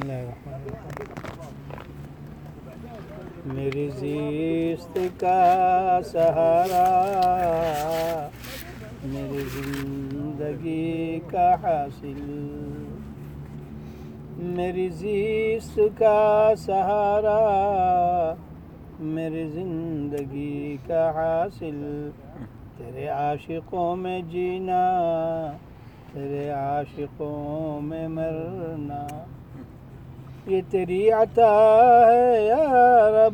اللہ الرحمن الرحیم۔ میری زیست کا سہارا، میری زندگی کا حاصل، میری زیست کا سہارا، میری زندگی کا حاصل، تیرے عاشقوں میں جینا، تیرے عاشقوں میں مرنا، یہ تیری عطا ہے یا رب،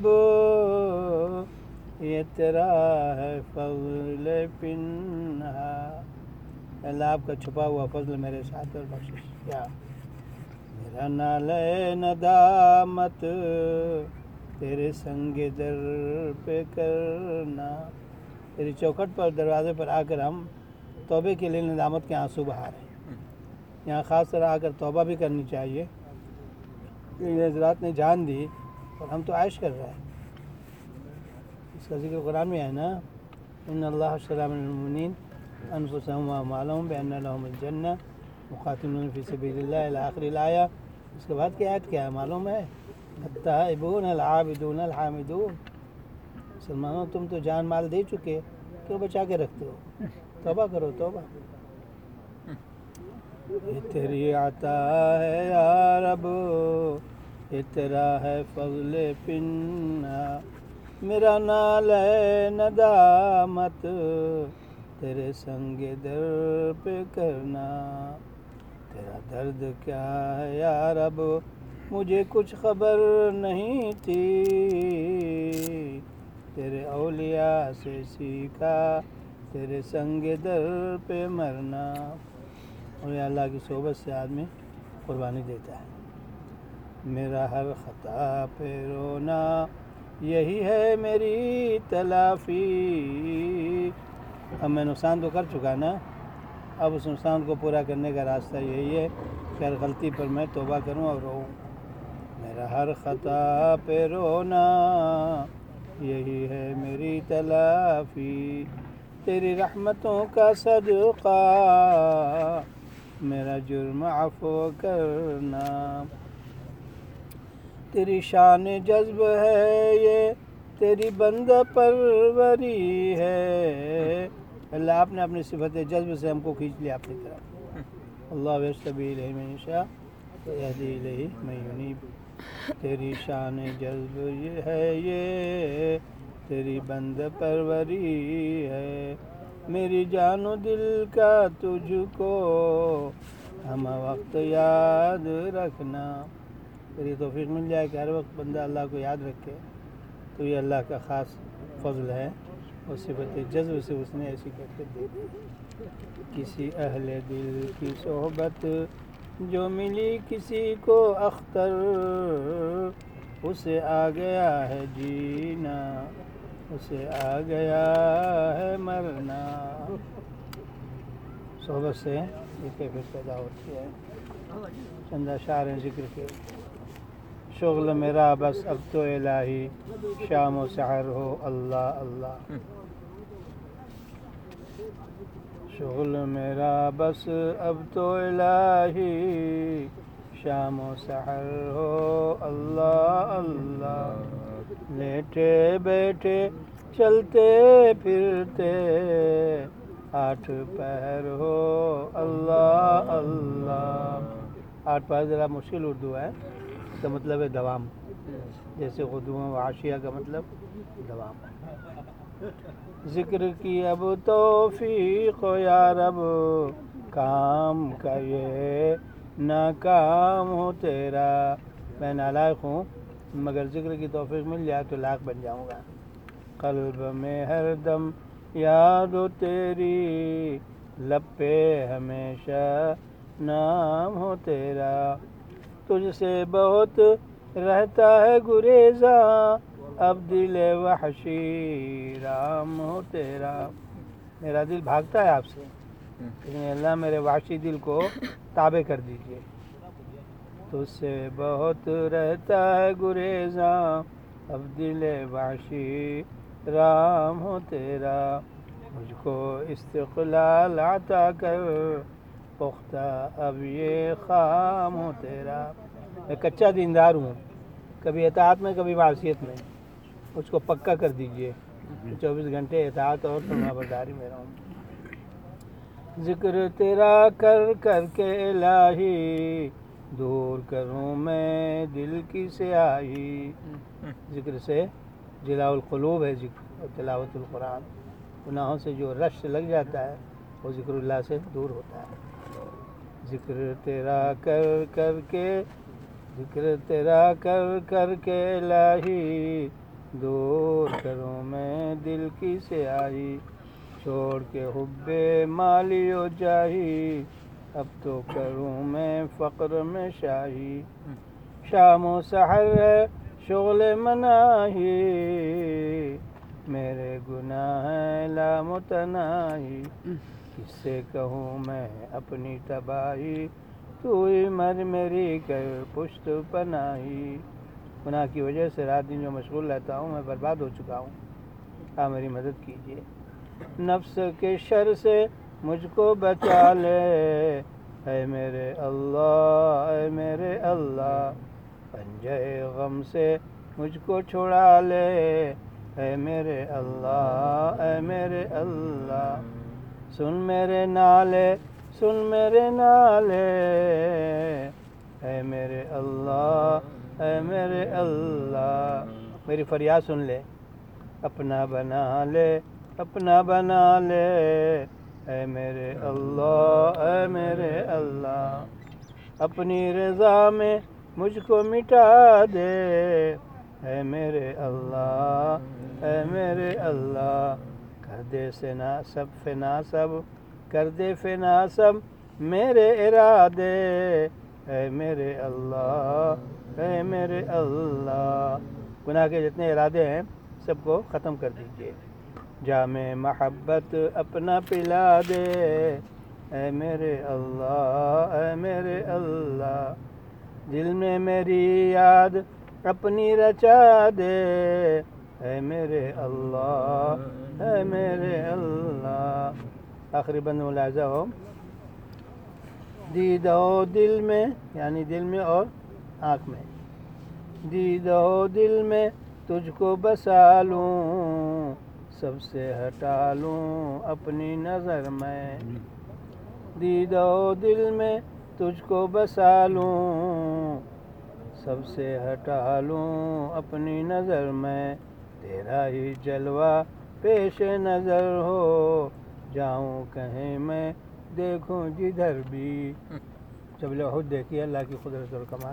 یہ تیرا ہے فضل پنہا۔ اللہ آپ کا چھپا ہوا فضل میرے ساتھ اور بخشش کیا۔ میرا نالے ندامت تیرے سنگ در پہ کرنا، تیری چوکھٹ پر دروازے پر آ کر ہم توبے کے لیے ندامت کے آنسو بہا رہے ہیں۔ یہاں خاص طرح آ کر توبہ بھی کرنی چاہیے، یہ حضرات نے جان دی اور ہم تو عائش کر رہے ہیں۔ اس کا ذکر قرآن میں ہے نا، ان اللہ اشتری من المؤمنین انفسهم واعمالهم بان لهم الجنہ مقاتلون فی سبیل اللہ الی آخر الآیہ۔ اس کے بعد کی آیت کیا ہے معلوم ہے؟ التائبون العابدون الحامدون۔ مسلمانوں تم تو جان مال دے چکے، کیوں بچا کے رکھتے ہو؟ توبہ کرو توبہ۔ یہ تیری عطا ہے یا رب، یہ تیرا ہے فضل پنہا، میرا نال ہے ندامت تیرے سنگ در پہ کرنا، تیرا درد کیا ہے یا رب، مجھے کچھ خبر نہیں تھی، تیرے اولیاء سے سیکھا تیرے سنگ در پہ مرنا۔ اور یہ اللہ کی صحبت سے آدمی قربانی دیتا ہے۔ میرا ہر خطا پہ رونا یہی ہے میری تلافی۔ اب میں نقصان تو کر چکا نا، اب اس نقصان کو پورا کرنے کا راستہ یہی ہے کہ ہر غلطی پر میں توبہ کروں اور روؤں۔ میرا ہر خطا پہ رونا یہی ہے میری تلافی، تیری رحمتوں کا صدقہ میرا جرم عفو کرنا، تیری شان جذب ہے یہ تیری بندہ پروری ہے۔ اللہ آپ نے اپنی صفت جذب سے ہم کو کھینچ لیا اپنی طرف۔ اللہ یجتبی الیہ من یشاء ویہدی الیہ من ینیب۔ تیری شان جذب ہے یہ تیری بندہ پروری ہے، میری جان و دل کا تجھ کو ہم وقت یاد رکھنا۔ تیری توفیق مل جائے کہ ہر وقت بندہ اللہ کو یاد رکھے، تو یہ اللہ کا خاص فضل ہے، اور صفت جذب سے اس نے ایسی کیفیت دے دی۔ کسی اہل دل کی صحبت جو ملی کسی کو اختر، اسے آ گیا ہے جینا، اسے آ گیا ہے مرنا۔ صحبت سے یہ کیفیت پیدا ہوتی ہے۔ چند اشعار ہیں ذکر کے۔ شغل میرا بس اب تو الہی، شام و سحر ہو اللہ اللہ۔ شغل میرا بس اب تو الہی، شام و سحر ہو اللہ اللہ، لیٹے بیٹھے چلتے پھرتے آٹھ پہر ہو اللہ اللہ۔ آٹھ پہر ذرا مشکل اردو ہے، اس کا مطلب ہے دوام، جیسے غدوہ و عشیہ کا مطلب دوام ہے۔ ذکر کی اب توفیق ہو یا رب، کام کا یہ ناکام ہو تیرا۔ میں نالائق ہوں، مگر ذکر کی توفیق مل جائے تو لائق بن جاؤں گا۔ قلب میں ہر دم یاد ہو تیری، لب پہ ہمیشہ نام ہو تیرا، تجھ سے بہت رہتا ہے گریزاں، اب دل وحشی رام ہو تیرا۔ میرا دل بھاگتا ہے آپ سے، لیکن اللہ میرے وحشی دل کو تابع کر دیجئے۔ تجھ سے بہت رہتا ہے گریزاں، اب دل وحشی رام ہو تیرا، مجھ کو استقلال عطا کر، پختہ اب یہ خام ہو تیرا. میں کچا دیندار ہوں، کبھی اطاعت میں کبھی معصیت میں، اس کو پکا کر دیجئے. 24 گھنٹے اطاعت اور فرمانبرداری میں رہوں. ذکر تیرا کر کر کے الہی دور کروں میں دل کی سیاہی. ذکر سے جلاء القلوب ہے ذکر اور تلاوت القرآن. گناہوں سے جو رش لگ جاتا ہے وہ ذکر اللہ سے دور ہوتا ہے. ذکر تیرا کر کر کے، ذکر تیرا کر کر کے الہی دور کروں میں دل کی سیاہی. چھوڑ کے حب مالی و جاہی اب تو کروں میں فقر میں شاہی. شام و سحر ہے شغل مناہی میرے گناہ ہیں لامتناہی. کس سے کہوں میں اپنی تباہی تو ہی مر میری کر پشت پناہی. گناہ کی وجہ سے رات دن جو مشغول رہتا ہوں میں برباد ہو چکا ہوں. آپ میری مدد کیجیے. نفس کے شر سے مجھ کو بچا لے اے میرے اللہ، اے میرے اللہ. پنجے غم سے مجھ کو چھڑا لے اے میرے اللہ، اے میرے اللہ. سن میرے نالے، سن میرے نالے اے میرے اللہ، اے میرے اللہ. میری فریاد سن لے، اپنا بنا لے، اپنا بنا لے اے میرے اللہ، اے میرے اللہ. اپنی رضا میں مجھ کو مٹا دے اے میرے اللہ، اے میرے اللہ. کر دے فنا سب، کر دے فنا سب میرے ارادے اے میرے اللہ، اے میرے اللہ. گناہ کے جتنے ارادے ہیں سب کو ختم کر دیجیے. جام محبت اپنا پلا دے اے میرے اللہ، اے میرے اللہ. دل میں میری یاد اپنی رچا دے اے میرے اللہ، اے میرے اللہ. آخری بند ملاحظہ ہو. دید ہو دل میں، یعنی دل میں اور آنکھ میں. دید ہو دل میں تجھ کو بسا لوں، سب سے ہٹا لوں اپنی نظر میں. دید ہو دل میں تجھ کو بسا لوں، سب سے ہٹا لوں اپنی نظر میں. تیرا ہی جلوہ پیش نظر ہو، جاؤں کہیں میں دیکھوں جدھر بھی. جبل احد دیکھیے اللہ کی قدرت اور کمال.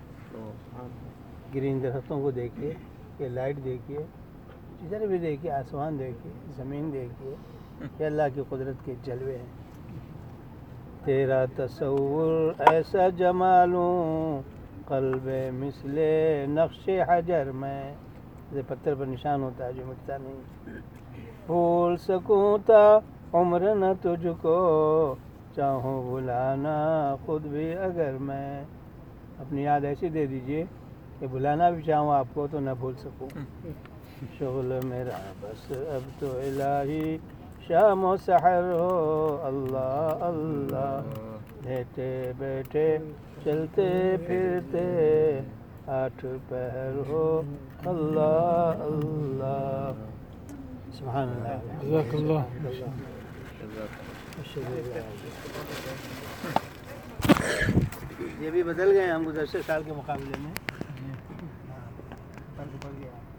گرین درختوں کو دیکھیے، یہ لائٹ دیکھیے، جدھر بھی دیکھیے، آسمان دیکھیے، زمین دیکھیے، یہ اللہ کی قدرت کے جلوے ہیں. تیرا تصور ایسا جمالوں، قلب مثل نقش حجر میں. جیسے پتھر پر نشان ہوتا ہے جو مٹتا نہیں. بھول سکوں تا عمر نہ تجھ کو، چاہوں بھلانا خود بھی اگر میں. اپنی یاد ایسی دے دیجئے کہ بھلانا بھی چاہوں آپ کو تو نہ بھول سکوں. شغل میرا بس اب تو الہی شام و سحر ہو اللہ اللہ. لیٹے بیٹھے چلتے پھرتے 8 پہر ہو اللہ اللہ. سبحان اللہ. جزاک اللہ. یہ بھی بدل گئے ہم گزشتہ سال کے مقابلے میں. فرق پڑ گیا.